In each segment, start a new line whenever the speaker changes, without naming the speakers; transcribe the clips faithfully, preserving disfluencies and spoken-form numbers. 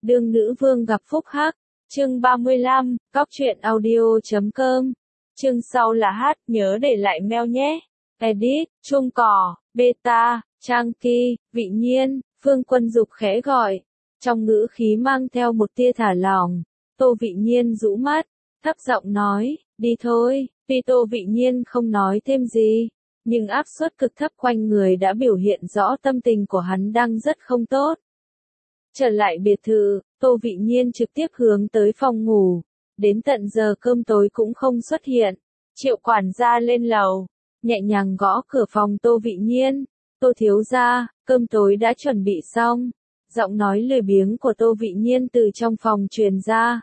Đương nữ vương gặp phúc hắc. Chương ba mươi lăm, Góc truyện audio chấm com. Chương sau là hát, nhớ để lại mail nhé. Edit, chuông cỏ, beta, trang kỳ, vị nhiên, Phương Quân Dục khẽ gọi. Trong ngữ khí mang theo một tia thả lỏng. Tô Vị Nhiên rũ mắt, thấp giọng nói, đi thôi. Tuy Tô Vị Nhiên không nói thêm gì, nhưng áp suất cực thấp quanh người đã biểu hiện rõ tâm tình của hắn đang rất không tốt. Trở lại biệt thự, Tô Vị Nhiên trực tiếp hướng tới phòng ngủ. Đến tận giờ cơm tối cũng không xuất hiện. Triệu quản gia lên lầu, nhẹ nhàng gõ cửa phòng Tô Vị Nhiên. Tô thiếu gia, cơm tối đã chuẩn bị xong. Giọng nói lười biếng của Tô Vị Nhiên từ trong phòng truyền ra.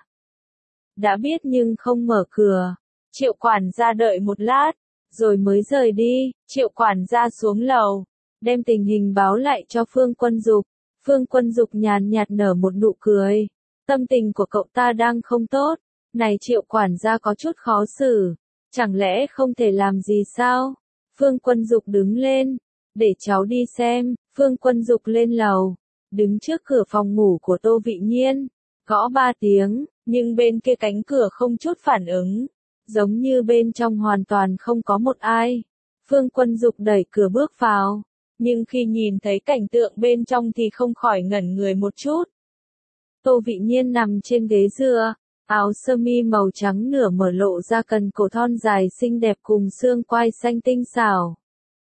Đã biết nhưng không mở cửa. Triệu quản gia đợi một lát, rồi mới rời đi. Triệu quản gia xuống lầu, đem tình hình báo lại cho Phương Quân Dục. Phương Quân Dục nhàn nhạt nở một nụ cười. Tâm tình của cậu ta đang không tốt. Này Triệu quản gia có chút khó xử. Chẳng lẽ không thể làm gì sao? Phương Quân Dục đứng lên. Để cháu đi xem. Phương Quân Dục lên lầu, đứng trước cửa phòng ngủ của Tô Vị Nhiên. Gõ ba tiếng, nhưng bên kia cánh cửa không chút phản ứng. Giống như bên trong hoàn toàn không có một ai. Phương Quân Dục đẩy cửa bước vào. Nhưng khi nhìn thấy cảnh tượng bên trong thì không khỏi ngẩn người một chút. Tô Vị Nhiên nằm trên ghế dựa, áo sơ mi màu trắng nửa mở lộ ra cần cổ thon dài xinh đẹp cùng xương quai xanh tinh xảo.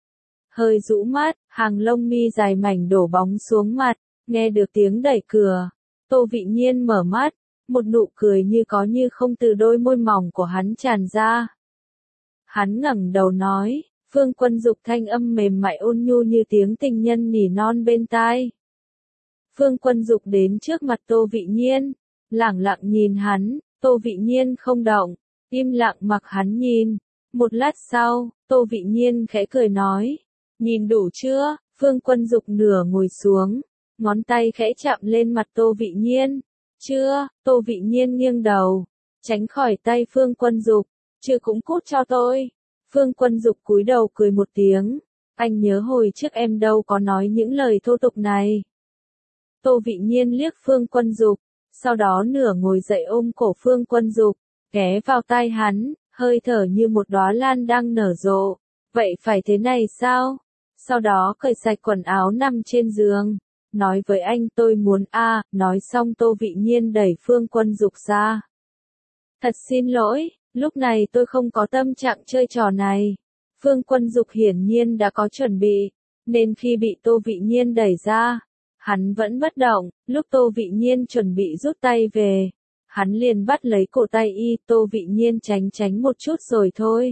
Hơi rũ mắt, hàng lông mi dài mảnh đổ bóng xuống mặt, nghe được tiếng đẩy cửa. Tô Vị Nhiên mở mắt, một nụ cười như có như không từ đôi môi mỏng của hắn tràn ra. Hắn ngẩng đầu nói. Phương Quân Dục thanh âm mềm mại ôn nhu như tiếng tình nhân nỉ non bên tai. Phương Quân Dục đến trước mặt Tô Vị Nhiên, lẳng lặng nhìn hắn. Tô Vị Nhiên không động, im lặng mặc hắn nhìn. Một lát sau, Tô Vị Nhiên khẽ cười nói, nhìn đủ chưa? Phương Quân Dục nửa ngồi xuống, ngón tay khẽ chạm lên mặt Tô Vị Nhiên. Chưa. Tô Vị Nhiên nghiêng đầu, tránh khỏi tay Phương Quân Dục. Chưa cũng cút cho tôi. Phương Quân Dục cúi đầu cười một tiếng. Anh nhớ hồi trước em đâu có nói những lời thô tục này. Tô Vị Nhiên liếc Phương Quân Dục, sau đó nửa ngồi dậy ôm cổ Phương Quân Dục, ghé vào tai hắn, hơi thở như một đóa lan đang nở rộ. Vậy phải thế này sao? Sau đó cởi sạch quần áo nằm trên giường, nói với anh tôi muốn a. À, nói xong Tô Vị Nhiên đẩy Phương Quân Dục ra. Thật xin lỗi. Lúc này tôi không có tâm trạng chơi trò này. Phương Quân Dục hiển nhiên đã có chuẩn bị, nên khi bị Tô Vị Nhiên đẩy ra, hắn vẫn bất động. Lúc Tô Vị Nhiên chuẩn bị rút tay về, hắn liền bắt lấy cổ tay y. Tô Vị Nhiên tránh tránh một chút rồi thôi.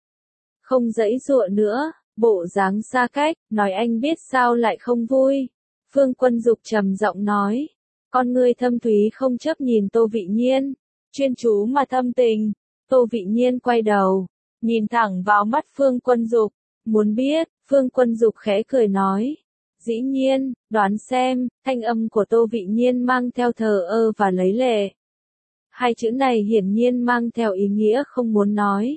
Không giãy giụa nữa, bộ dáng xa cách, nói anh biết sao lại không vui. Phương Quân Dục trầm giọng nói, con ngươi thâm thúy không chấp nhìn Tô Vị Nhiên, chuyên chú mà thâm tình. Tô Vị Nhiên quay đầu, nhìn thẳng vào mắt Phương Quân Dục, muốn biết. Phương Quân Dục khẽ cười nói, dĩ nhiên, đoán xem. Thanh âm của Tô Vị Nhiên mang theo thờ ơ và lấy lệ. Hai chữ này hiển nhiên mang theo ý nghĩa không muốn nói.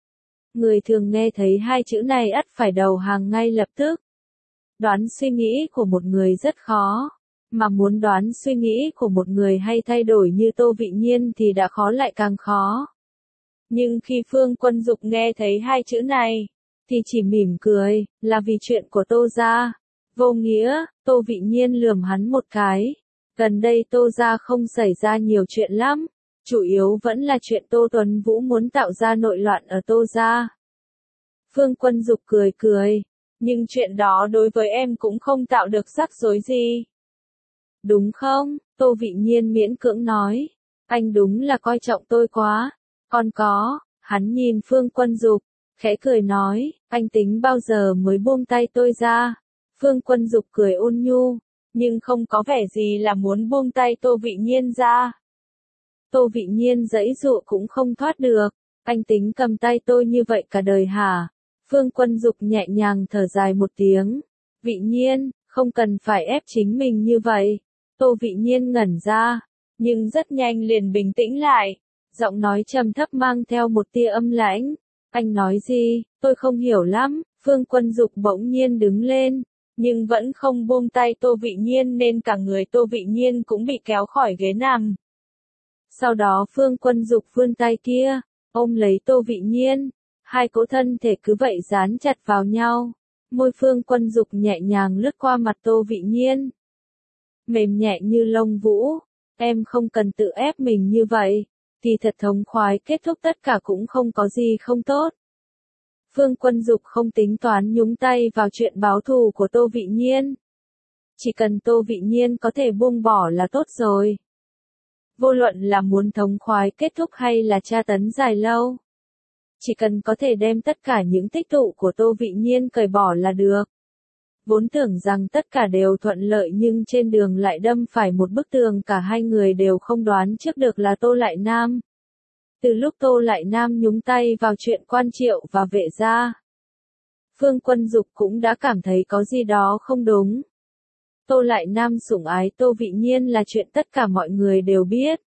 Người thường nghe thấy hai chữ này ắt phải đầu hàng ngay lập tức. Đoán suy nghĩ của một người rất khó, mà muốn đoán suy nghĩ của một người hay thay đổi như Tô Vị Nhiên thì đã khó lại càng khó. Nhưng khi Phương Quân Dục nghe thấy hai chữ này, thì chỉ mỉm cười, là vì chuyện của Tô gia. Vô nghĩa. Tô Vị Nhiên lườm hắn một cái. Gần đây Tô gia không xảy ra nhiều chuyện lắm, chủ yếu vẫn là chuyện Tô Tuấn Vũ muốn tạo ra nội loạn ở Tô gia. Phương Quân Dục cười cười, nhưng chuyện đó đối với em cũng không tạo được rắc rối gì. Đúng không? Tô Vị Nhiên miễn cưỡng nói, anh đúng là coi trọng tôi quá. Còn có. Hắn nhìn Phương Quân Dục, khẽ cười nói, anh tính bao giờ mới buông tay tôi ra? Phương Quân Dục cười ôn nhu, nhưng không có vẻ gì là muốn buông tay Tô Vị Nhiên ra. Tô Vị Nhiên giãy giụa cũng không thoát được. Anh tính cầm tay tôi như vậy cả đời hả? Phương Quân Dục nhẹ nhàng thở dài một tiếng. Vị Nhiên, không cần phải ép chính mình như vậy. Tô Vị Nhiên ngẩn ra, nhưng rất nhanh liền bình tĩnh lại. Giọng nói trầm thấp mang theo một tia âm lãnh. Anh nói gì? Tôi không hiểu lắm. Phương Quân Dục bỗng nhiên đứng lên, nhưng vẫn không buông tay Tô Vị Nhiên nên cả người Tô Vị Nhiên cũng bị kéo khỏi ghế nằm. Sau đó Phương Quân Dục vươn tay kia, ôm lấy Tô Vị Nhiên, hai cỗ thân thể cứ vậy dán chặt vào nhau, môi Phương Quân Dục nhẹ nhàng lướt qua mặt Tô Vị Nhiên. Mềm nhẹ như lông vũ, em không cần tự ép mình như vậy, thì thật thống khoái, kết thúc tất cả cũng không có gì không tốt. Phương Quân Dục không tính toán nhúng tay vào chuyện báo thù của Tô Vị Nhiên. Chỉ cần Tô Vị Nhiên có thể buông bỏ là tốt rồi. Vô luận là muốn thống khoái kết thúc hay là tra tấn dài lâu. Chỉ cần có thể đem tất cả những tích tụ của Tô Vị Nhiên cởi bỏ là được. Vốn tưởng rằng tất cả đều thuận lợi nhưng trên đường lại đâm phải một bức tường, cả hai người đều không đoán trước được là Tô Lại Nam. Từ lúc Tô Lại Nam nhúng tay vào chuyện Quan Triệu và Vệ gia, Phương Quân Dục cũng đã cảm thấy có gì đó không đúng. Tô Lại Nam sủng ái Tô Vị Nhiên là chuyện tất cả mọi người đều biết.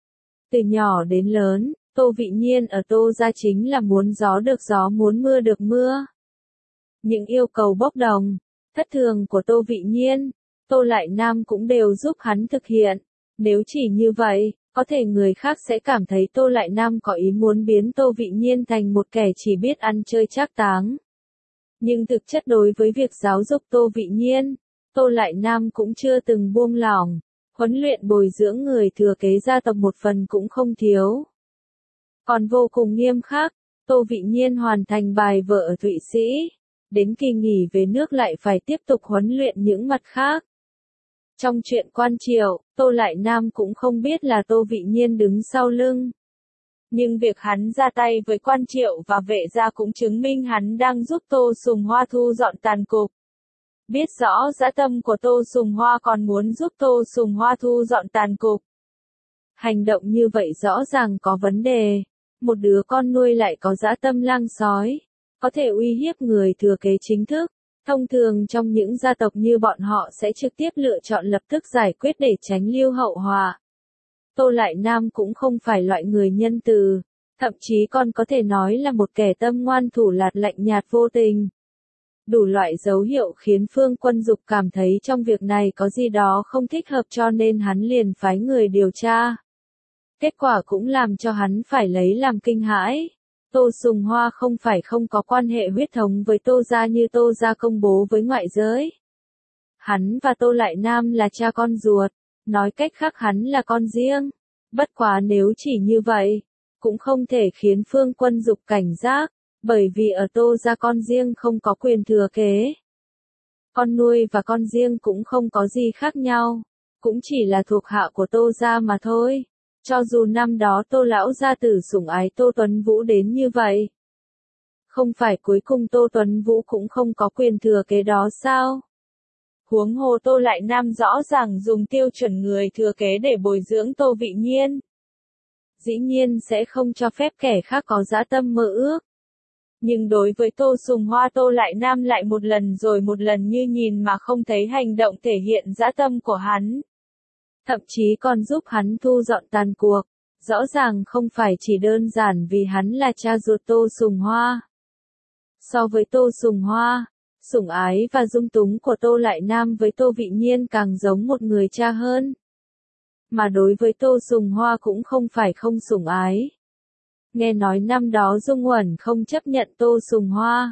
Từ nhỏ đến lớn, Tô Vị Nhiên ở Tô gia chính là muốn gió được gió, muốn mưa được mưa. Những yêu cầu bốc đồng, thất thường của Tô Vị Nhiên, Tô Lại Nam cũng đều giúp hắn thực hiện. Nếu chỉ như vậy, có thể người khác sẽ cảm thấy Tô Lại Nam có ý muốn biến Tô Vị Nhiên thành một kẻ chỉ biết ăn chơi trác táng. Nhưng thực chất đối với việc giáo dục Tô Vị Nhiên, Tô Lại Nam cũng chưa từng buông lỏng, huấn luyện bồi dưỡng người thừa kế gia tộc một phần cũng không thiếu. Còn vô cùng nghiêm khắc, Tô Vị Nhiên hoàn thành bài vở ở Thụy Sĩ, đến kỳ nghỉ về nước lại phải tiếp tục huấn luyện những mặt khác. Trong chuyện Quan Triệu, Tô Lại Nam cũng không biết là Tô Vị Nhiên đứng sau lưng. Nhưng việc hắn ra tay với Quan Triệu và Vệ gia cũng chứng minh hắn đang giúp Tô Sùng Hoa thu dọn tàn cục. Biết rõ dã tâm của Tô Sùng Hoa còn muốn giúp Tô Sùng Hoa thu dọn tàn cục. Hành động như vậy rõ ràng có vấn đề. Một đứa con nuôi lại có dã tâm lang sói, có thể uy hiếp người thừa kế chính thức. Thông thường trong những gia tộc như bọn họ sẽ trực tiếp lựa chọn lập tức giải quyết để tránh lưu hậu họa. Tô Lại Nam cũng không phải loại người nhân từ, thậm chí còn có thể nói là một kẻ tâm ngoan thủ lạt, lạnh nhạt vô tình. Đủ loại dấu hiệu khiến Phương Quân Dục cảm thấy trong việc này có gì đó không thích hợp, cho nên hắn liền phái người điều tra. Kết quả cũng làm cho hắn phải lấy làm kinh hãi. Tô Sùng Hoa không phải không có quan hệ huyết thống với Tô gia như Tô gia công bố với ngoại giới. Hắn và Tô Lại Nam là cha con ruột, nói cách khác hắn là con riêng. Bất quá nếu chỉ như vậy, cũng không thể khiến Phương Quân Dục cảnh giác, bởi vì ở Tô gia con riêng không có quyền thừa kế. Con nuôi và con riêng cũng không có gì khác nhau, cũng chỉ là thuộc hạ của Tô gia mà thôi. Cho dù năm đó Tô lão gia tử sủng ái Tô Tuấn Vũ đến như vậy, không phải cuối cùng Tô Tuấn Vũ cũng không có quyền thừa kế đó sao? Huống hồ Tô Lại Nam rõ ràng dùng tiêu chuẩn người thừa kế để bồi dưỡng Tô Vị Nhiên. Dĩ nhiên sẽ không cho phép kẻ khác có dã tâm mơ ước. Nhưng đối với Tô Sùng Hoa, Tô Lại Nam lại một lần rồi một lần như nhìn mà không thấy hành động thể hiện dã tâm của hắn. Thậm chí còn giúp hắn thu dọn tàn cuộc, rõ ràng không phải chỉ đơn giản vì hắn là cha ruột Tô Sùng Hoa. So với Tô Sùng Hoa, sủng ái và dung túng của Tô Lại Nam với Tô Vị Nhiên càng giống một người cha hơn. Mà đối với Tô Sùng Hoa cũng không phải không sủng ái. Nghe nói năm đó Dung Uẩn không chấp nhận Tô Sùng Hoa.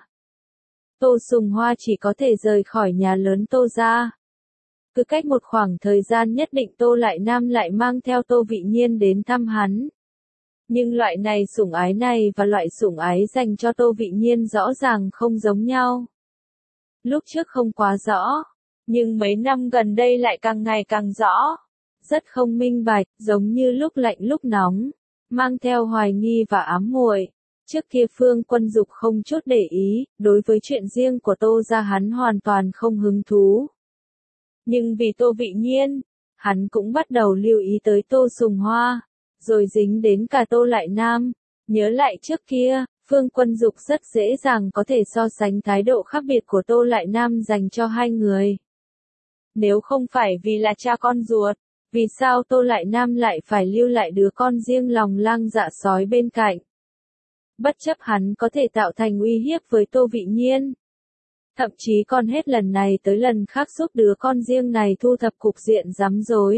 Tô Sùng Hoa chỉ có thể rời khỏi nhà lớn Tô gia. Cứ cách một khoảng thời gian nhất định Tô Lại Nam lại mang theo Tô Vị Nhiên đến thăm hắn. Nhưng loại này sủng ái này và loại sủng ái dành cho Tô Vị Nhiên rõ ràng không giống nhau. Lúc trước không quá rõ, nhưng mấy năm gần đây lại càng ngày càng rõ. Rất không minh bạch, giống như lúc lạnh lúc nóng, mang theo hoài nghi và ám muội. Trước kia Phương Quân Dục không chút để ý, đối với chuyện riêng của Tô gia hắn hoàn toàn không hứng thú. Nhưng vì Tô Vị Nhiên, hắn cũng bắt đầu lưu ý tới Tô Sùng Hoa, rồi dính đến cả Tô Lại Nam. Nhớ lại trước kia, Phương Quân Dục rất dễ dàng có thể so sánh thái độ khác biệt của Tô Lại Nam dành cho hai người. Nếu không phải vì là cha con ruột, vì sao Tô Lại Nam lại phải lưu lại đứa con riêng lòng lang dạ sói bên cạnh? Bất chấp hắn có thể tạo thành uy hiếp với Tô Vị Nhiên. Thậm chí còn hết lần này tới lần khác giúp đứa con riêng này thu thập cục diện rắm rối.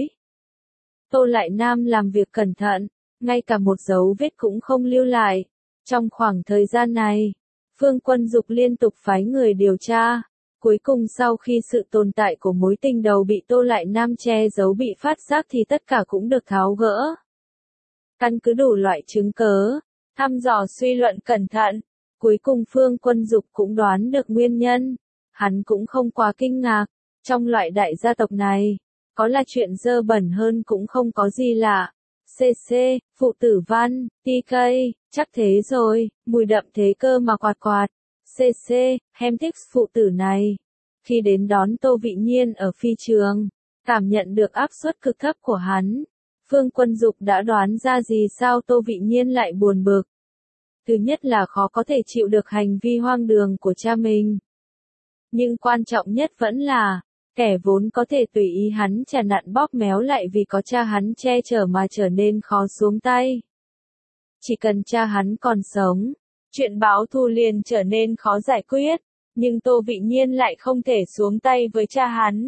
Tô Lại Nam làm việc cẩn thận, ngay cả một dấu vết cũng không lưu lại. Trong khoảng thời gian này, Phương Quân Dục liên tục phái người điều tra. Cuối cùng sau khi sự tồn tại của mối tình đầu bị Tô Lại Nam che giấu bị phát giác thì tất cả cũng được tháo gỡ. Căn cứ đủ loại chứng cớ, thăm dò suy luận cẩn thận, cuối cùng Phương Quân Dục cũng đoán được nguyên nhân. Hắn cũng không quá kinh ngạc, trong loại đại gia tộc này, có là chuyện dơ bẩn hơn cũng không có gì lạ. xê xê, phụ tử văn, tê ca, chắc thế rồi, mùi đậm thế cơ mà quạt quạt. xê xê, em thích phụ tử này. Khi đến đón Tô Vị Nhiên ở phi trường, cảm nhận được áp suất cực thấp của hắn, Phương Quân Dục đã đoán ra gì sao Tô Vị Nhiên lại buồn bực. Thứ nhất là khó có thể chịu được hành vi hoang đường của cha mình. Nhưng quan trọng nhất vẫn là, kẻ vốn có thể tùy ý hắn chà nặn bóp méo lại vì có cha hắn che chở mà trở nên khó xuống tay. Chỉ cần cha hắn còn sống, chuyện báo thù liền trở nên khó giải quyết, nhưng Tô Vị Nhiên lại không thể xuống tay với cha hắn.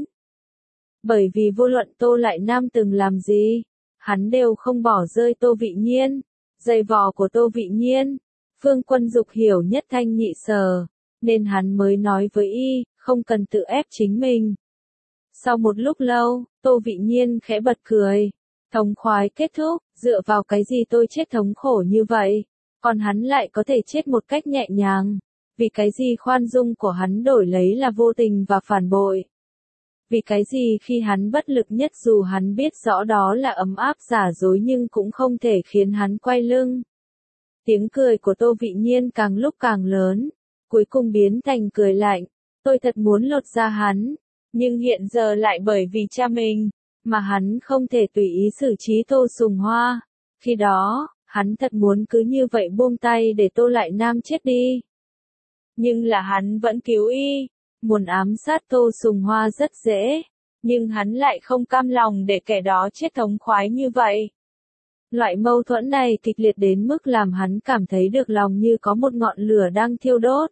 Bởi vì vô luận Tô Lại Nam từng làm gì, hắn đều không bỏ rơi Tô Vị Nhiên. Giày vò của Tô Vị Nhiên, Phương Quân Dục hiểu nhất thanh nhị sở, nên hắn mới nói với y, không cần tự ép chính mình. Sau một lúc lâu, Tô Vị Nhiên khẽ bật cười. Thống khoái kết thúc, dựa vào cái gì tôi chết thống khổ như vậy, còn hắn lại có thể chết một cách nhẹ nhàng. Vì cái gì khoan dung của hắn đổi lấy là vô tình và phản bội. Vì cái gì khi hắn bất lực nhất dù hắn biết rõ đó là ấm áp giả dối nhưng cũng không thể khiến hắn quay lưng. Tiếng cười của Tô Vị Nhiên càng lúc càng lớn, cuối cùng biến thành cười lạnh. Tôi thật muốn lột ra hắn, nhưng hiện giờ lại bởi vì cha mình, mà hắn không thể tùy ý xử trí Tô Sùng Hoa. Khi đó, hắn thật muốn cứ như vậy buông tay để Tô Lại Nam chết đi. Nhưng là hắn vẫn cứu y, muốn ám sát Tô Sùng Hoa rất dễ, nhưng hắn lại không cam lòng để kẻ đó chết thống khoái như vậy. Loại mâu thuẫn này kịch liệt đến mức làm hắn cảm thấy được lòng như có một ngọn lửa đang thiêu đốt.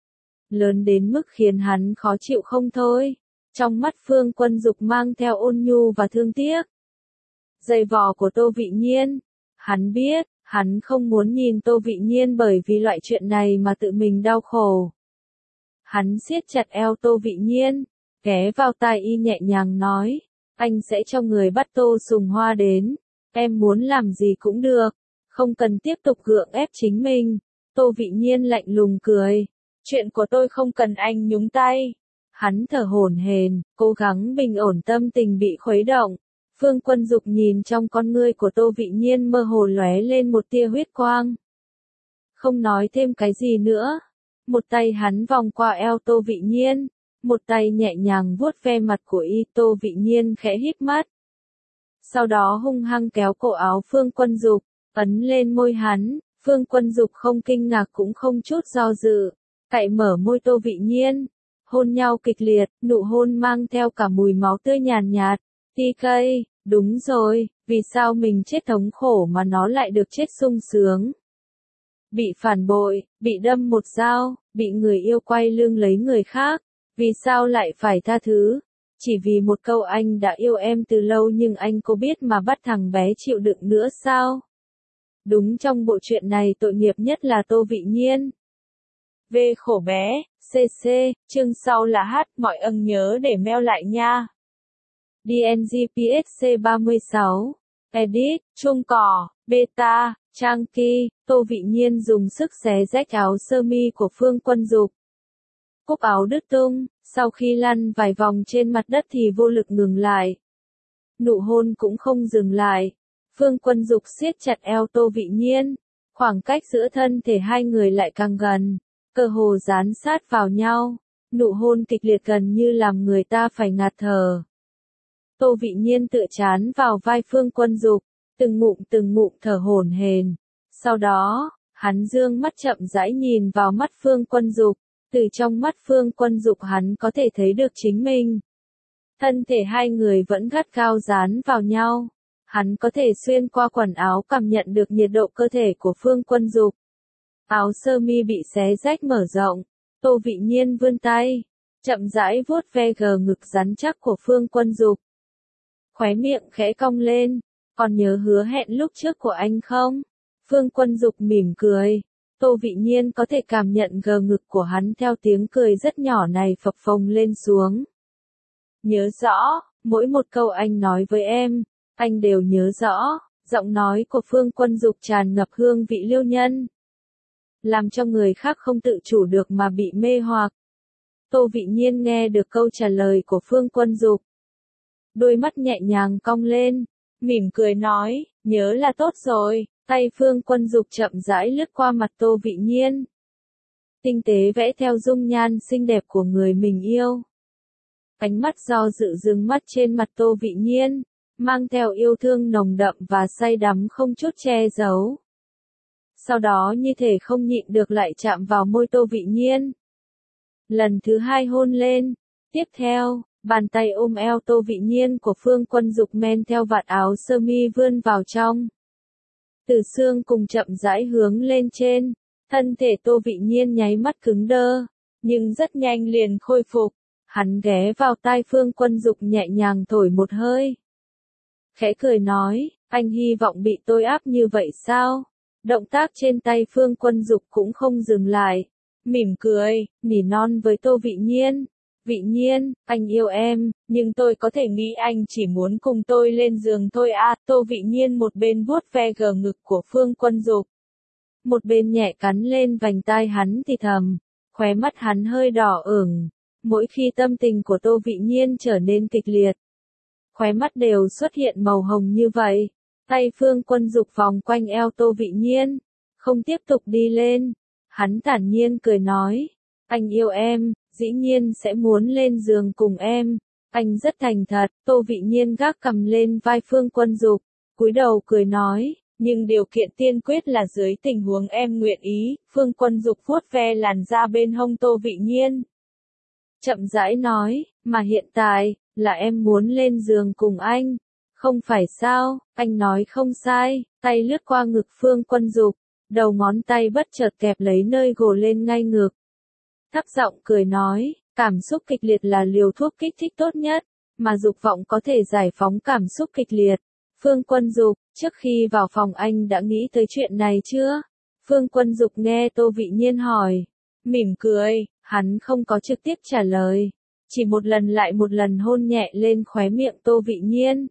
Lớn đến mức khiến hắn khó chịu không thôi. Trong mắt Phương Quân Dục mang theo ôn nhu và thương tiếc. Giày vò của Tô Vị Nhiên. Hắn biết, hắn không muốn nhìn Tô Vị Nhiên bởi vì loại chuyện này mà tự mình đau khổ. Hắn siết chặt eo Tô Vị Nhiên, ghé vào tai y nhẹ nhàng nói, anh sẽ cho người bắt Tô Sùng Hoa đến, em muốn làm gì cũng được, không cần tiếp tục gượng ép chính mình. Tô Vị Nhiên lạnh lùng cười, chuyện của tôi không cần anh nhúng tay. Hắn thở hổn hển, cố gắng bình ổn tâm tình bị khuấy động. Phương Quân Dục nhìn trong con ngươi của Tô Vị Nhiên mơ hồ lóe lên một tia huyết quang. Không nói thêm cái gì nữa. Một tay hắn vòng qua eo Tô Vị Nhiên, một tay nhẹ nhàng vuốt ve mặt của y. Tô Vị Nhiên khẽ híp mắt. Sau đó hung hăng kéo cổ áo Phương Quân Dục, ấn lên môi hắn. Phương Quân Dục không kinh ngạc cũng không chút do dự, cạy mở môi Tô Vị Nhiên. Hôn nhau kịch liệt, nụ hôn mang theo cả mùi máu tươi nhàn nhạt. tê ca, đúng rồi, vì sao mình chết thống khổ mà nó lại được chết sung sướng? Bị phản bội, bị đâm một dao, bị người yêu quay lưng lấy người khác, vì sao lại phải tha thứ? Chỉ vì một câu anh đã yêu em từ lâu nhưng anh có biết mà bắt thằng bé chịu đựng nữa sao? Đúng, trong bộ truyện này tội nghiệp nhất là Tô Vị Nhiên. Về khổ bé, xê xê, chương sau là hát, mọi ân nhớ để mail lại nha. đê en giê pê ích xê ba mươi sáu, Edit, Trung Cỏ, Beta, Trang Kỳ, Tô Vị Nhiên dùng sức xé rách áo sơ mi của Phương Quân Dục. Cúc áo đứt tung, sau khi lăn vài vòng trên mặt đất thì vô lực ngừng lại. Nụ hôn cũng không dừng lại. Phương Quân Dục siết chặt eo Tô Vị Nhiên, khoảng cách giữa thân thể hai người lại càng gần, cơ hồ dán sát vào nhau, nụ hôn kịch liệt gần như làm người ta phải ngạt thở. Tô Vị Nhiên tựa chán vào vai Phương Quân Dục, từng ngụm từng ngụm thở hổn hển. Sau đó, hắn dương mắt chậm rãi nhìn vào mắt Phương Quân Dục, từ trong mắt Phương Quân Dục hắn có thể thấy được chính mình. Thân thể hai người vẫn gắt gao dán vào nhau. Hắn có thể xuyên qua quần áo cảm nhận được nhiệt độ cơ thể của Phương Quân Dục. Áo sơ mi bị xé rách mở rộng, Tô Vị Nhiên vươn tay, chậm rãi vuốt ve gờ ngực rắn chắc của Phương Quân Dục. Khóe miệng khẽ cong lên, còn nhớ hứa hẹn lúc trước của anh không? Phương Quân Dục mỉm cười. Tô Vị Nhiên có thể cảm nhận gờ ngực của hắn theo tiếng cười rất nhỏ này phập phồng lên xuống. Nhớ rõ, mỗi một câu anh nói với em, anh đều nhớ rõ. Giọng nói của Phương Quân Dục tràn ngập hương vị liêu nhân, làm cho người khác không tự chủ được mà bị mê hoặc. Tô Vị Nhiên nghe được câu trả lời của Phương Quân Dục, đôi mắt nhẹ nhàng cong lên, mỉm cười nói, nhớ là tốt rồi. Tay Phương Quân Dục chậm rãi lướt qua mặt Tô Vị Nhiên, tinh tế vẽ theo dung nhan xinh đẹp của người mình yêu. Ánh mắt do dự dừng mắt trên mặt Tô Vị Nhiên, mang theo yêu thương nồng đậm và say đắm không chút che giấu. Sau đó như thể không nhịn được lại chạm vào môi Tô Vị Nhiên. Lần thứ hai hôn lên, tiếp theo, bàn tay ôm eo Tô Vị Nhiên của Phương Quân Dục men theo vạt áo sơ mi vươn vào trong. Từ xương cùng chậm rãi hướng lên trên, thân thể Tô Vị Nhiên nháy mắt cứng đơ, nhưng rất nhanh liền khôi phục. Hắn ghé vào tai Phương Quân Dục nhẹ nhàng thổi một hơi. Khẽ cười nói, anh hy vọng bị tôi áp như vậy sao? Động tác trên tay Phương Quân Dục cũng không dừng lại. Mỉm cười, nỉ non với Tô Vị Nhiên. Vị Nhiên, anh yêu em, nhưng tôi có thể nghĩ anh chỉ muốn cùng tôi lên giường thôi à. Tô Vị Nhiên một bên vuốt ve gờ ngực của Phương Quân Dục, một bên nhẹ cắn lên vành tai hắn thì thầm, khóe mắt hắn hơi đỏ ửng. Mỗi khi tâm tình của Tô Vị Nhiên trở nên kịch liệt, khóe mắt đều xuất hiện màu hồng như vậy. Tay Phương Quân Dục vòng quanh eo Tô Vị Nhiên, không tiếp tục đi lên. Hắn thản nhiên cười nói, anh yêu em, dĩ nhiên sẽ muốn lên giường cùng em. Anh rất thành thật. Tô Vị Nhiên gác cầm lên vai Phương Quân Dục, cúi đầu cười nói, nhưng điều kiện tiên quyết là dưới tình huống em nguyện ý. Phương Quân Dục vuốt ve làn da bên hông Tô Vị Nhiên, chậm rãi nói, mà hiện tại, là em muốn lên giường cùng anh, không phải sao? Anh nói không sai. Tay lướt qua ngực Phương Quân Dục, đầu ngón tay bất chợt kẹp lấy nơi gồ lên ngay ngực. Thấp giọng cười nói, cảm xúc kịch liệt là liều thuốc kích thích tốt nhất, mà dục vọng có thể giải phóng cảm xúc kịch liệt. Phương Quân Dục, trước khi vào phòng anh đã nghĩ tới chuyện này chưa? Phương Quân Dục nghe Tô Vị Nhiên hỏi, mỉm cười, hắn không có trực tiếp trả lời, chỉ một lần lại một lần hôn nhẹ lên khóe miệng Tô Vị Nhiên.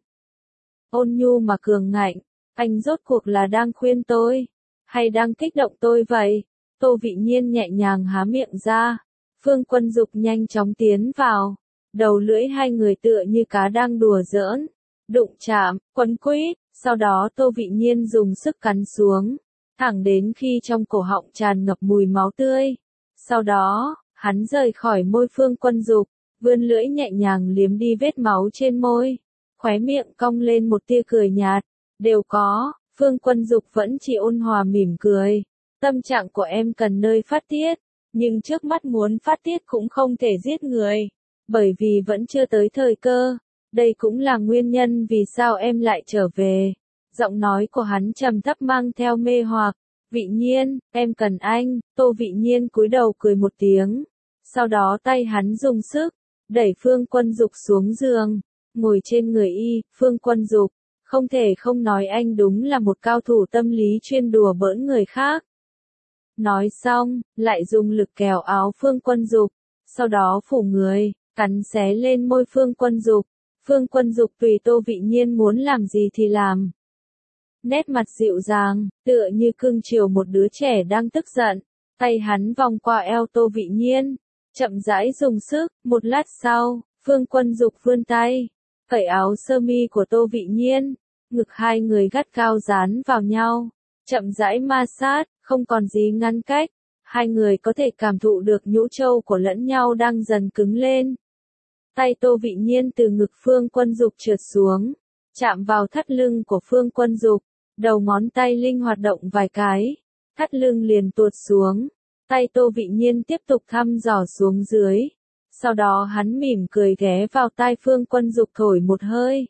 Ôn nhu mà cường ngạnh, anh rốt cuộc là đang khuyên tôi, hay đang kích động tôi vậy? Tô Vị Nhiên nhẹ nhàng há miệng ra, Phương Quân Dục nhanh chóng tiến vào, đầu lưỡi hai người tựa như cá đang đùa giỡn, đụng chạm, quấn quýt, sau đó Tô Vị Nhiên dùng sức cắn xuống, thẳng đến khi trong cổ họng tràn ngập mùi máu tươi. Sau đó, hắn rời khỏi môi Phương Quân Dục, vươn lưỡi nhẹ nhàng liếm đi vết máu trên môi, khóe miệng cong lên một tia cười nhạt, đều có. Phương Quân Dục vẫn chỉ ôn hòa mỉm cười, tâm trạng của em cần nơi phát tiết, nhưng trước mắt muốn phát tiết cũng không thể giết người, bởi vì vẫn chưa tới thời cơ. Đây cũng là nguyên nhân vì sao em lại trở về. Giọng nói của hắn trầm thấp mang theo mê hoặc. Vị Nhiên, em cần anh. Tô Vị Nhiên cúi đầu cười một tiếng, sau đó tay hắn dùng sức đẩy Phương Quân Dục xuống giường, ngồi trên người y. Phương Quân Dục, không thể không nói anh đúng là một cao thủ tâm lý chuyên đùa bỡn người khác. Nói xong, lại dùng lực kéo áo Phương Quân Dục, sau đó phủ người, cắn xé lên môi Phương Quân Dục. Phương Quân Dục tùy Tô Vị Nhiên muốn làm gì thì làm. Nét mặt dịu dàng, tựa như cưng chiều một đứa trẻ đang tức giận. Tay hắn vòng qua eo Tô Vị Nhiên, chậm rãi dùng sức. Một lát sau, Phương Quân Dục vươn tay, cởi áo sơ mi của Tô Vị Nhiên. Ngực hai người gắt gao dán vào nhau, chậm rãi ma sát, không còn gì ngăn cách. Hai người có thể cảm thụ được nhũ châu của lẫn nhau đang dần cứng lên. Tay Tô Vị Nhiên từ ngực Phương Quân Dục trượt xuống, chạm vào thắt lưng của Phương Quân Dục, đầu ngón tay linh hoạt động vài cái, thắt lưng liền tuột xuống. Tay Tô Vị Nhiên tiếp tục thăm dò xuống dưới, sau đó hắn mỉm cười ghé vào tai Phương Quân Dục thổi một hơi.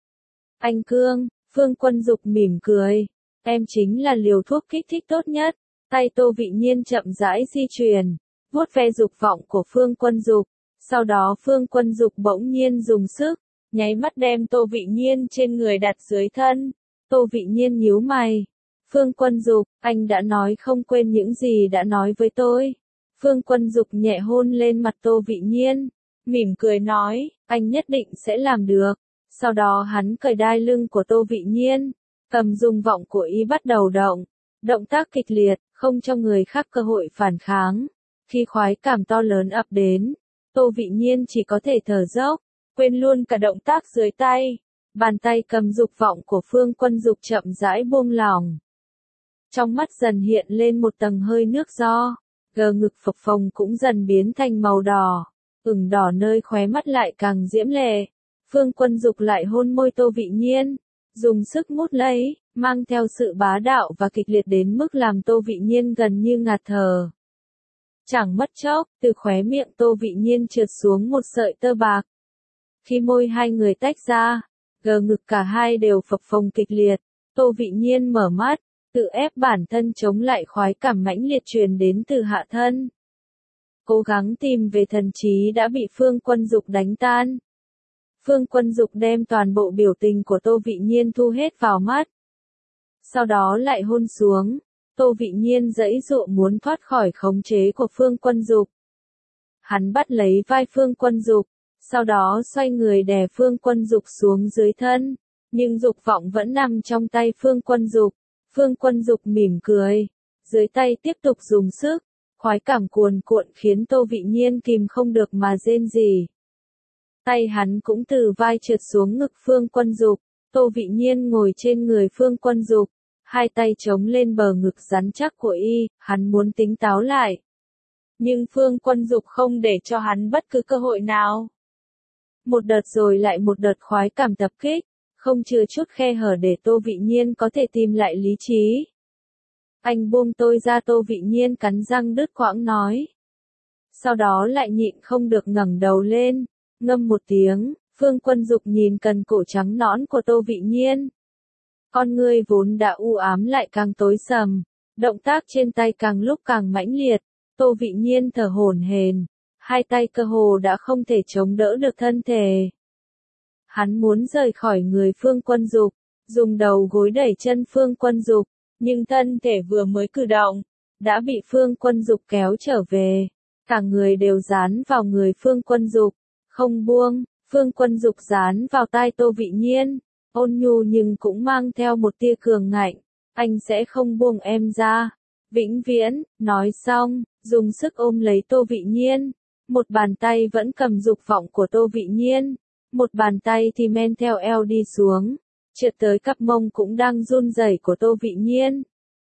Anh cương. Phương Quân Dục mỉm cười, em chính là liều thuốc kích thích tốt nhất. Tay Tô Vị Nhiên chậm rãi di chuyển, vuốt ve dục vọng của Phương Quân Dục. Sau đó Phương Quân Dục bỗng nhiên dùng sức, nháy mắt đem Tô Vị Nhiên trên người đặt dưới thân. Tô Vị Nhiên nhíu mày. Phương Quân Dục, anh đã nói không quên những gì đã nói với tôi. Phương Quân Dục nhẹ hôn lên mặt Tô Vị Nhiên, mỉm cười nói, anh nhất định sẽ làm được. Sau đó hắn cởi đai lưng của Tô Vị Nhiên, cầm dung vọng của y bắt đầu động. Động tác kịch liệt, không cho người khác cơ hội phản kháng. Khi khoái cảm to lớn ập đến, Tô Vị Nhiên chỉ có thể thở dốc, quên luôn cả động tác dưới tay. Bàn tay cầm dục vọng của Phương Quân Dục chậm rãi buông lỏng. Trong mắt dần hiện lên một tầng hơi nước do, gờ ngực phập phồng cũng dần biến thành màu đỏ, ửng đỏ nơi khóe mắt lại càng diễm lệ. Phương Quân Dục lại hôn môi Tô Vị Nhiên, dùng sức mút lấy, mang theo sự bá đạo và kịch liệt đến mức làm Tô Vị Nhiên gần như ngạt thở. Chẳng mất chốc, từ khóe miệng Tô Vị Nhiên trượt xuống một sợi tơ bạc. Khi môi hai người tách ra, gờ ngực cả hai đều phập phồng kịch liệt, Tô Vị Nhiên mở mắt, tự ép bản thân chống lại khoái cảm mãnh liệt truyền đến từ hạ thân. Cố gắng tìm về thần trí đã bị Phương Quân Dục đánh tan. Phương Quân Dục đem toàn bộ biểu tình của Tô Vị Nhiên thu hết vào mắt. Sau đó lại hôn xuống, Tô Vị Nhiên giãy giụa muốn thoát khỏi khống chế của Phương Quân Dục. Hắn bắt lấy vai Phương Quân Dục, sau đó xoay người đè Phương Quân Dục xuống dưới thân, nhưng dục vọng vẫn nằm trong tay Phương Quân Dục. Phương Quân Dục mỉm cười, dưới tay tiếp tục dùng sức, khoái cảm cuồn cuộn khiến Tô Vị Nhiên kìm không được mà rên rỉ. Tay hắn cũng từ vai trượt xuống ngực Phương Quân Dục, Tô Vị Nhiên ngồi trên người Phương Quân Dục, hai tay chống lên bờ ngực rắn chắc của y, hắn muốn tỉnh táo lại. Nhưng Phương Quân Dục không để cho hắn bất cứ cơ hội nào. Một đợt rồi lại một đợt khoái cảm tập kích, không chừa chút khe hở để Tô Vị Nhiên có thể tìm lại lý trí. Anh buông tôi ra, Tô Vị Nhiên cắn răng đứt quãng nói. Sau đó lại nhịn không được ngẩng đầu lên, ngâm một tiếng, Phương Quân Dục nhìn cần cổ trắng nõn của Tô Vị Nhiên. Con ngươi vốn đã u ám lại càng tối sầm, động tác trên tay càng lúc càng mãnh liệt, Tô Vị Nhiên thở hổn hển, hai tay cơ hồ đã không thể chống đỡ được thân thể. Hắn muốn rời khỏi người Phương Quân Dục, dùng đầu gối đẩy chân Phương Quân Dục, nhưng thân thể vừa mới cử động, đã bị Phương Quân Dục kéo trở về, cả người đều dán vào người Phương Quân Dục, không buông. Phương Quân Dục dán vào tai Tô Vị Nhiên, ôn nhu nhưng cũng mang theo một tia cường ngạnh, anh sẽ không buông em ra, vĩnh viễn. Nói xong, dùng sức ôm lấy Tô Vị Nhiên, một bàn tay vẫn cầm dục vọng của Tô Vị Nhiên, một bàn tay thì men theo eo đi xuống, trượt tới cặp mông cũng đang run rẩy của Tô Vị Nhiên.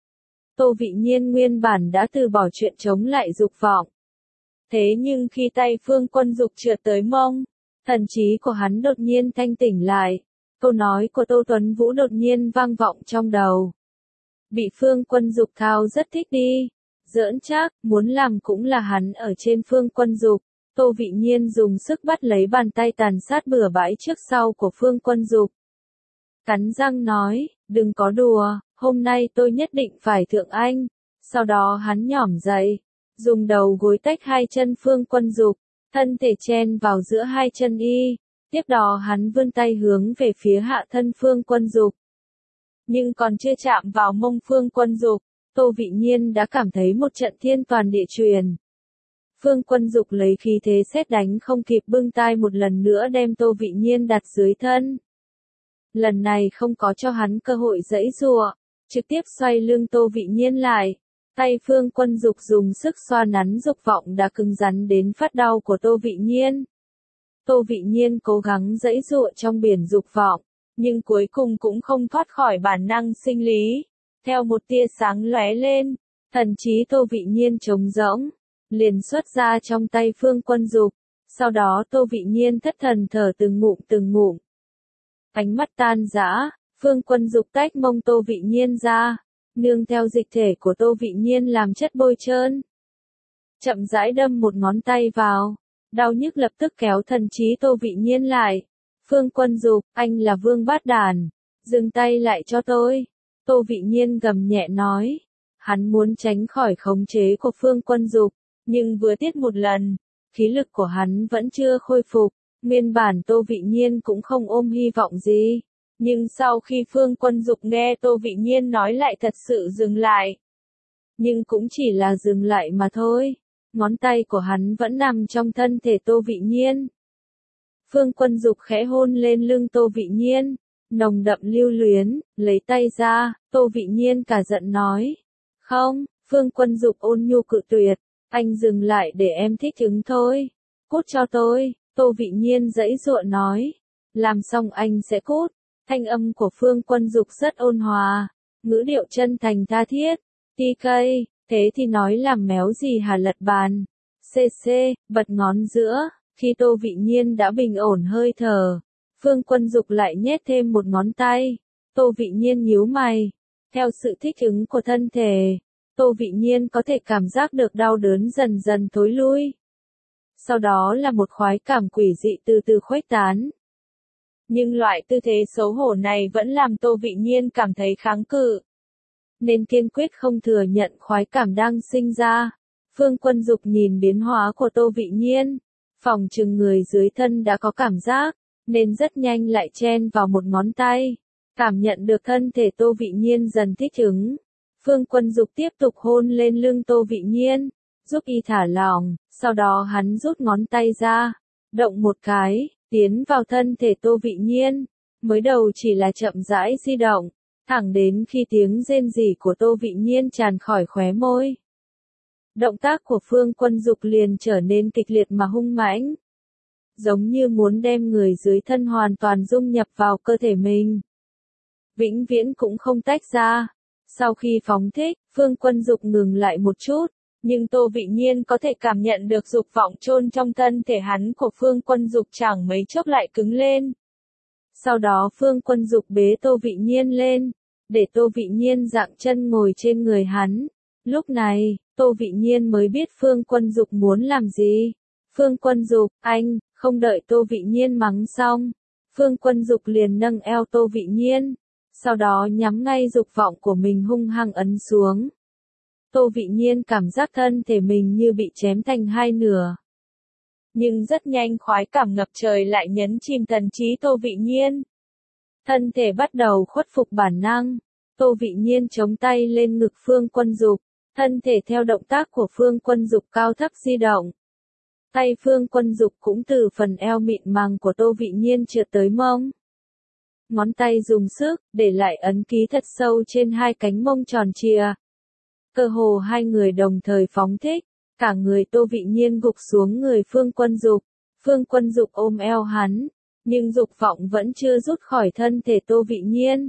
Tô Vị Nhiên nguyên bản đã từ bỏ chuyện chống lại dục vọng. Thế nhưng khi tay Phương Quân Dục trượt tới mông, thần trí của hắn đột nhiên thanh tỉnh lại, câu nói của Tô Tuấn Vũ đột nhiên vang vọng trong đầu. Bị Phương Quân Dục thao rất thích đi, giỡn chắc, muốn làm cũng là hắn ở trên Phương Quân Dục. Tô Vị Nhiên dùng sức bắt lấy bàn tay tàn sát bừa bãi trước sau của Phương Quân Dục. Cắn răng nói, đừng có đùa, hôm nay tôi nhất định phải thượng anh. Sau đó hắn nhỏm dậy, dùng đầu gối tách hai chân Phương Quân Dục, thân thể chen vào giữa hai chân y, tiếp đó hắn vươn tay hướng về phía hạ thân Phương Quân Dục. Nhưng còn chưa chạm vào mông Phương Quân Dục, Tô Vị Nhiên đã cảm thấy một trận thiên toàn địa truyền. Phương Quân Dục lấy khí thế sét đánh không kịp bưng tay một lần nữa đem Tô Vị Nhiên đặt dưới thân. Lần này không có cho hắn cơ hội giãy giụa, trực tiếp xoay lưng Tô Vị Nhiên lại. Tay Phương Quân Dục dùng sức xoa nắn dục vọng đã cứng rắn đến phát đau của Tô Vị Nhiên. Tô Vị Nhiên cố gắng giãy giụa trong biển dục vọng, nhưng cuối cùng cũng không thoát khỏi bản năng sinh lý. Theo một tia sáng lóe lên, thần trí Tô Vị Nhiên trống rỗng, liền xuất ra trong tay Phương Quân Dục. Sau đó Tô Vị Nhiên thất thần thở từng ngụm từng ngụm. Ánh mắt tan rã, Phương Quân Dục tách mông Tô Vị Nhiên ra, nương theo dịch thể của Tô Vị Nhiên làm chất bôi trơn. Chậm rãi đâm một ngón tay vào, đau nhức lập tức kéo thần trí Tô Vị Nhiên lại. Phương Quân Dục, anh là vương bát đàn, dừng tay lại cho tôi. Tô Vị Nhiên gầm nhẹ nói, hắn muốn tránh khỏi khống chế của Phương Quân Dục, Nhưng vừa tiết một lần, khí lực của hắn vẫn chưa khôi phục, nguyên bản Tô Vị Nhiên cũng không ôm hy vọng gì. Nhưng sau khi Phương Quân Dục nghe Tô Vị Nhiên nói lại thật sự dừng lại. Nhưng cũng chỉ là dừng lại mà thôi, ngón tay của hắn vẫn nằm trong thân thể Tô Vị Nhiên. Phương Quân Dục khẽ hôn lên lưng Tô Vị Nhiên, nồng đậm lưu luyến, lấy tay ra, Tô Vị Nhiên cả giận nói. Không, Phương Quân Dục ôn nhu cự tuyệt, anh dừng lại để em thích ứng thôi. Cút cho tôi, Tô Vị Nhiên giãy giụa nói. Làm xong anh sẽ cút. Thanh âm của Phương Quân Dục rất ôn hòa, ngữ điệu chân thành tha thiết. tê ca, thế thì nói làm méo gì hả lật bàn. xê xê, bật ngón giữa, khi Tô Vị Nhiên đã bình ổn hơi thở, Phương Quân Dục lại nhét thêm một ngón tay. Tô Vị Nhiên nhíu mày. Theo sự thích ứng của thân thể, Tô Vị Nhiên có thể cảm giác được đau đớn dần dần thối lui. Sau đó là một khoái cảm quỷ dị từ từ khuếch tán. Nhưng loại tư thế xấu hổ này vẫn làm Tô Vị Nhiên cảm thấy kháng cự. Nên kiên quyết không thừa nhận khoái cảm đang sinh ra. Phương Quân Dục nhìn biến hóa của Tô Vị Nhiên, phòng chừng người dưới thân đã có cảm giác, nên rất nhanh lại chen vào một ngón tay. Cảm nhận được thân thể Tô Vị Nhiên dần thích ứng. Phương Quân Dục tiếp tục hôn lên lưng Tô Vị Nhiên, giúp y thả lỏng, sau đó hắn rút ngón tay ra, động một cái, tiến vào thân thể Tô Vị Nhiên. Mới đầu chỉ là chậm rãi di động, thẳng đến khi tiếng rên rỉ của Tô Vị Nhiên tràn khỏi khóe môi. Động tác của Phương Quân Dục liền trở nên kịch liệt mà hung mãnh, giống như muốn đem người dưới thân hoàn toàn dung nhập vào cơ thể mình, vĩnh viễn cũng không tách ra. Sau khi phóng thích, Phương Quân Dục ngừng lại một chút, nhưng Tô Vị Nhiên có thể cảm nhận được dục vọng chôn trong thân thể hắn của Phương Quân Dục chẳng mấy chốc lại cứng lên. Sau đó Phương Quân Dục bế Tô Vị Nhiên lên, để Tô Vị Nhiên dạng chân ngồi trên người hắn. Lúc này, Tô Vị Nhiên mới biết Phương Quân Dục muốn làm gì. Phương Quân Dục, anh, không đợi Tô Vị Nhiên mắng xong. Phương Quân Dục liền nâng eo Tô Vị Nhiên, sau đó nhắm ngay dục vọng của mình hung hăng ấn xuống. Tô Vị Nhiên cảm giác thân thể mình như bị chém thành hai nửa. Nhưng rất nhanh khoái cảm ngập trời lại nhấn chìm thần trí Tô Vị Nhiên. Thân thể bắt đầu khuất phục bản năng. Tô Vị Nhiên chống tay lên ngực Phương Quân Dục, thân thể theo động tác của Phương Quân Dục cao thấp di động. Tay Phương Quân Dục cũng từ phần eo mịn màng của Tô Vị Nhiên trượt tới mông. Ngón tay dùng sức, để lại ấn ký thật sâu trên hai cánh mông tròn trịa. Cơ hồ hai người đồng thời phóng thích, cả người Tô Vị Nhiên gục xuống người Phương Quân Dục. Phương Quân Dục ôm eo hắn, nhưng dục vọng vẫn chưa rút khỏi thân thể Tô Vị Nhiên.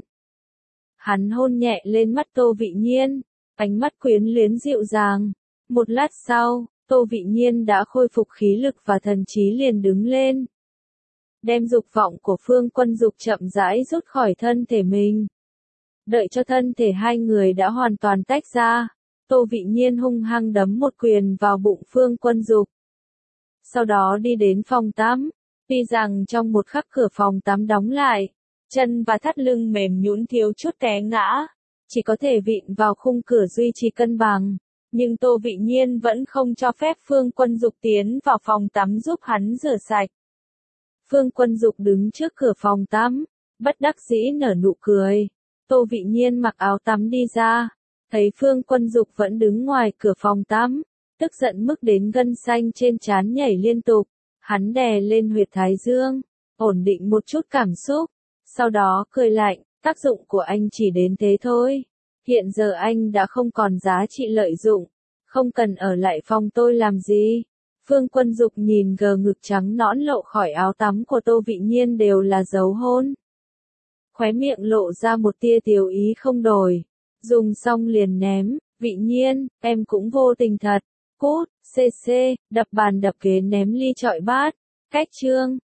Hắn hôn nhẹ lên mắt Tô Vị Nhiên, ánh mắt quyến luyến dịu dàng. Một lát sau, Tô Vị Nhiên đã khôi phục khí lực và thần trí liền đứng lên, đem dục vọng của Phương Quân Dục chậm rãi rút khỏi thân thể mình. Đợi cho thân thể hai người đã hoàn toàn tách ra, Tô Vị Nhiên hung hăng đấm một quyền vào bụng Phương Quân Dục. Sau đó đi đến phòng tắm, tuy rằng trong một khắc cửa phòng tắm đóng lại, chân và thắt lưng mềm nhũn thiếu chút té ngã, chỉ có thể vịn vào khung cửa duy trì cân bằng, nhưng Tô Vị Nhiên vẫn không cho phép Phương Quân Dục tiến vào phòng tắm giúp hắn rửa sạch. Phương Quân Dục đứng trước cửa phòng tắm, bất đắc dĩ nở nụ cười. Tô Vị Nhiên mặc áo tắm đi ra, thấy Phương Quân Dục vẫn đứng ngoài cửa phòng tắm, tức giận mức đến gân xanh trên trán nhảy liên tục. Hắn đè lên huyệt thái dương, ổn định một chút cảm xúc, sau đó cười lạnh, tác dụng của anh chỉ đến thế thôi. Hiện giờ anh đã không còn giá trị lợi dụng, không cần ở lại phòng tôi làm gì. Phương Quân Dục nhìn gờ ngực trắng nõn lộ khỏi áo tắm của Tô Vị Nhiên đều là dấu hôn. Khóe miệng lộ ra một tia tiều ý không đổi. Dùng xong liền ném, Vị Nhiên, em cũng vô tình thật. Cút, xê xê, đập bàn đập ghế ném ly chọi bát. Cách chương.